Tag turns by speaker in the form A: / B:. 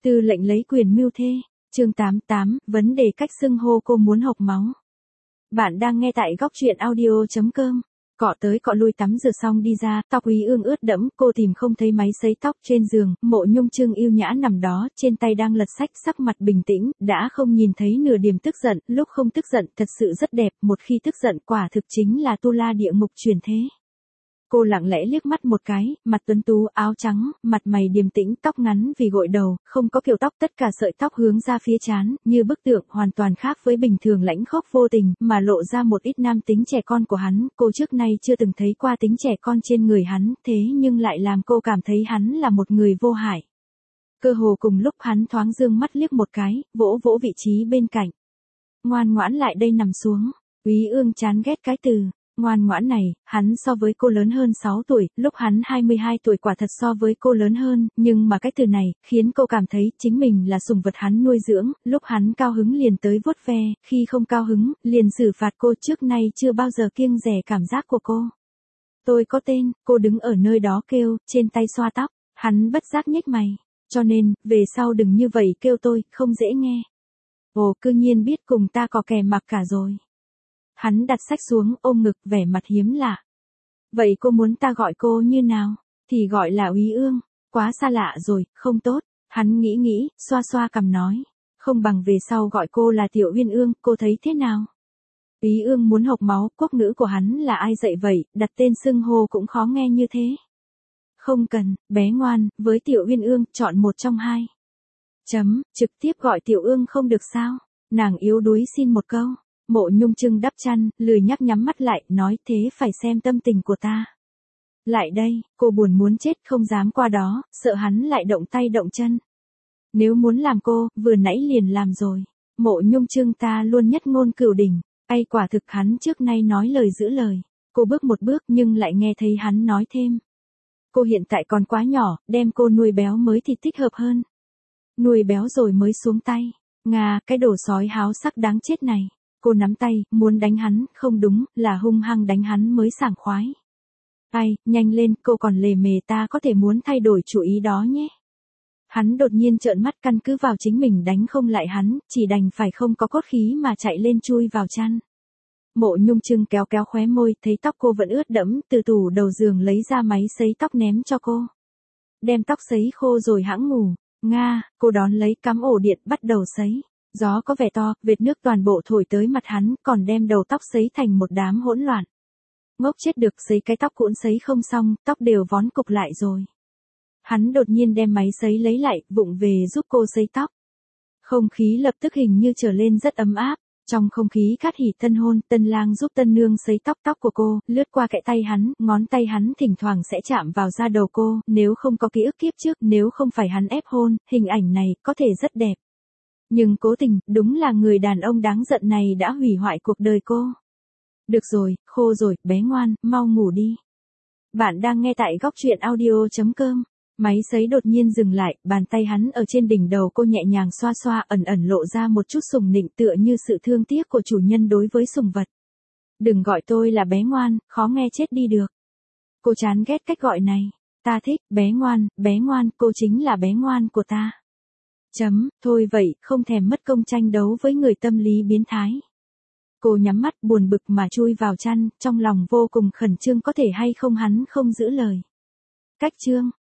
A: Tư lệnh lấy quyền mưu thê. Chương 88, vấn đề cách xưng hô cô muốn hộc máu. Bạn đang nghe tại góc truyện audio.com. Cọ tới cọ lui tắm rửa xong đi ra, tóc Úy Ương ướt đẫm, cô tìm không thấy máy sấy tóc trên giường, Mộ Nhung Trưng yêu nhã nằm đó, trên tay đang lật sách, sắc mặt bình tĩnh, đã không nhìn thấy nửa điểm tức giận, lúc không tức giận thật sự rất đẹp, một khi tức giận quả thực chính là tu la địa ngục chuyển thế. Cô lặng lẽ liếc mắt một cái, mặt tuấn tú, áo trắng, mặt mày điềm tĩnh, tóc ngắn vì gội đầu, không có kiểu tóc, tất cả sợi tóc hướng ra phía trán, như bức tượng, hoàn toàn khác với bình thường lãnh khốc vô tình, mà lộ ra một ít nam tính trẻ con của hắn, cô trước nay chưa từng thấy qua tính trẻ con trên người hắn, thế nhưng lại làm cô cảm thấy hắn là một người vô hại. Cơ hồ cùng lúc hắn thoáng dương mắt liếc một cái, vỗ vỗ vị trí bên cạnh. Ngoan ngoãn lại đây nằm xuống. Úy Ương chán ghét cái từ ngoan ngoãn này, hắn so với cô lớn hơn 6 tuổi, lúc hắn 22 tuổi quả thật so với cô lớn hơn, nhưng mà cái từ này, khiến cô cảm thấy chính mình là sủng vật hắn nuôi dưỡng, lúc hắn cao hứng liền tới vuốt ve, khi không cao hứng, liền xử phạt cô, trước nay chưa bao giờ kiêng dè cảm giác của cô. Tôi có tên, cô đứng ở nơi đó kêu, trên tay xoa tóc, hắn bất giác nhếch mày, cho nên, về sau đừng như vậy kêu tôi, không dễ nghe. Ồ, cư nhiên biết cùng ta có kè mặc cả rồi. Hắn đặt sách xuống, ôm ngực, vẻ mặt hiếm lạ. Vậy cô muốn ta gọi cô như nào? Thì gọi là Úy Ương. Quá xa lạ rồi, không tốt. Hắn nghĩ, xoa xoa cằm nói. Không bằng về sau gọi cô là Tiểu Uyên Ương, cô thấy thế nào? Úy Ương muốn hộc máu, quốc ngữ của hắn là ai dạy vậy, đặt tên xưng hô cũng khó nghe như thế. Không cần, bé ngoan, với Tiểu Uyên Ương, chọn một trong hai. Trực tiếp gọi Tiểu Ương không được sao? Nàng yếu đuối xin một câu. Mộ Nhung Trưng đắp chăn, lười nhắc nhắm mắt lại, nói thế phải xem tâm tình của ta. Lại đây, cô buồn muốn chết không dám qua đó, sợ hắn lại động tay động chân. Nếu muốn làm cô, vừa nãy liền làm rồi. Mộ Nhung Trưng ta luôn nhất ngôn cửu đỉnh, quả thực hắn trước nay nói lời giữ lời. Cô bước một bước nhưng lại nghe thấy hắn nói thêm. Cô hiện tại còn quá nhỏ, đem cô nuôi béo mới thì thích hợp hơn. Nuôi béo rồi mới xuống tay. Nga, cái đồ sói háo sắc đáng chết này. Cô nắm tay, muốn đánh hắn, không đúng, là hung hăng đánh hắn mới sảng khoái. Nhanh lên, cô còn lề mề, ta có thể muốn thay đổi chủ ý đó nhé. Hắn đột nhiên trợn mắt, căn cứ vào chính mình đánh không lại hắn, chỉ đành phải không có cốt khí mà chạy lên chui vào chăn. Mộ Nhung Trưng kéo khóe môi, thấy tóc cô vẫn ướt đẫm, từ tủ đầu giường lấy ra máy sấy tóc ném cho cô. Đem tóc sấy khô rồi hãng ngủ. Nga, cô đón lấy cắm ổ điện bắt đầu sấy. Gió có vẻ to, vệt nước toàn bộ thổi tới mặt hắn, còn đem đầu tóc sấy thành một đám hỗn loạn. Ngốc chết được, sấy cái tóc cũng sấy không xong, tóc đều vón cục lại rồi. Hắn đột nhiên đem máy sấy lấy lại, vụng về giúp cô sấy tóc. Không khí lập tức hình như trở lên rất ấm áp, trong không khí cát hỉ tân hôn, tân lang giúp tân nương sấy tóc của cô, lướt qua kẽ tay hắn, ngón tay hắn thỉnh thoảng sẽ chạm vào da đầu cô, nếu không có ký ức kiếp trước, nếu không phải hắn ép hôn, hình ảnh này có thể rất đẹp. Nhưng cố tình, đúng là người đàn ông đáng giận này đã hủy hoại cuộc đời cô. Được rồi, khô rồi, bé ngoan, mau ngủ đi. Bạn đang nghe tại góc truyện audio.com. Máy sấy đột nhiên dừng lại, bàn tay hắn ở trên đỉnh đầu cô nhẹ nhàng xoa xoa, ẩn lộ ra một chút sủng nịnh, tựa như sự thương tiếc của chủ nhân đối với sủng vật. Đừng gọi tôi là bé ngoan, khó nghe chết đi được. Cô chán ghét cách gọi này. Ta thích, bé ngoan, cô chính là bé ngoan của ta. Thôi vậy, không thèm mất công tranh đấu với người tâm lý biến thái. Cô nhắm mắt buồn bực mà chui vào chăn, trong lòng vô cùng khẩn trương có thể hay không hắn không giữ lời. Cách chương.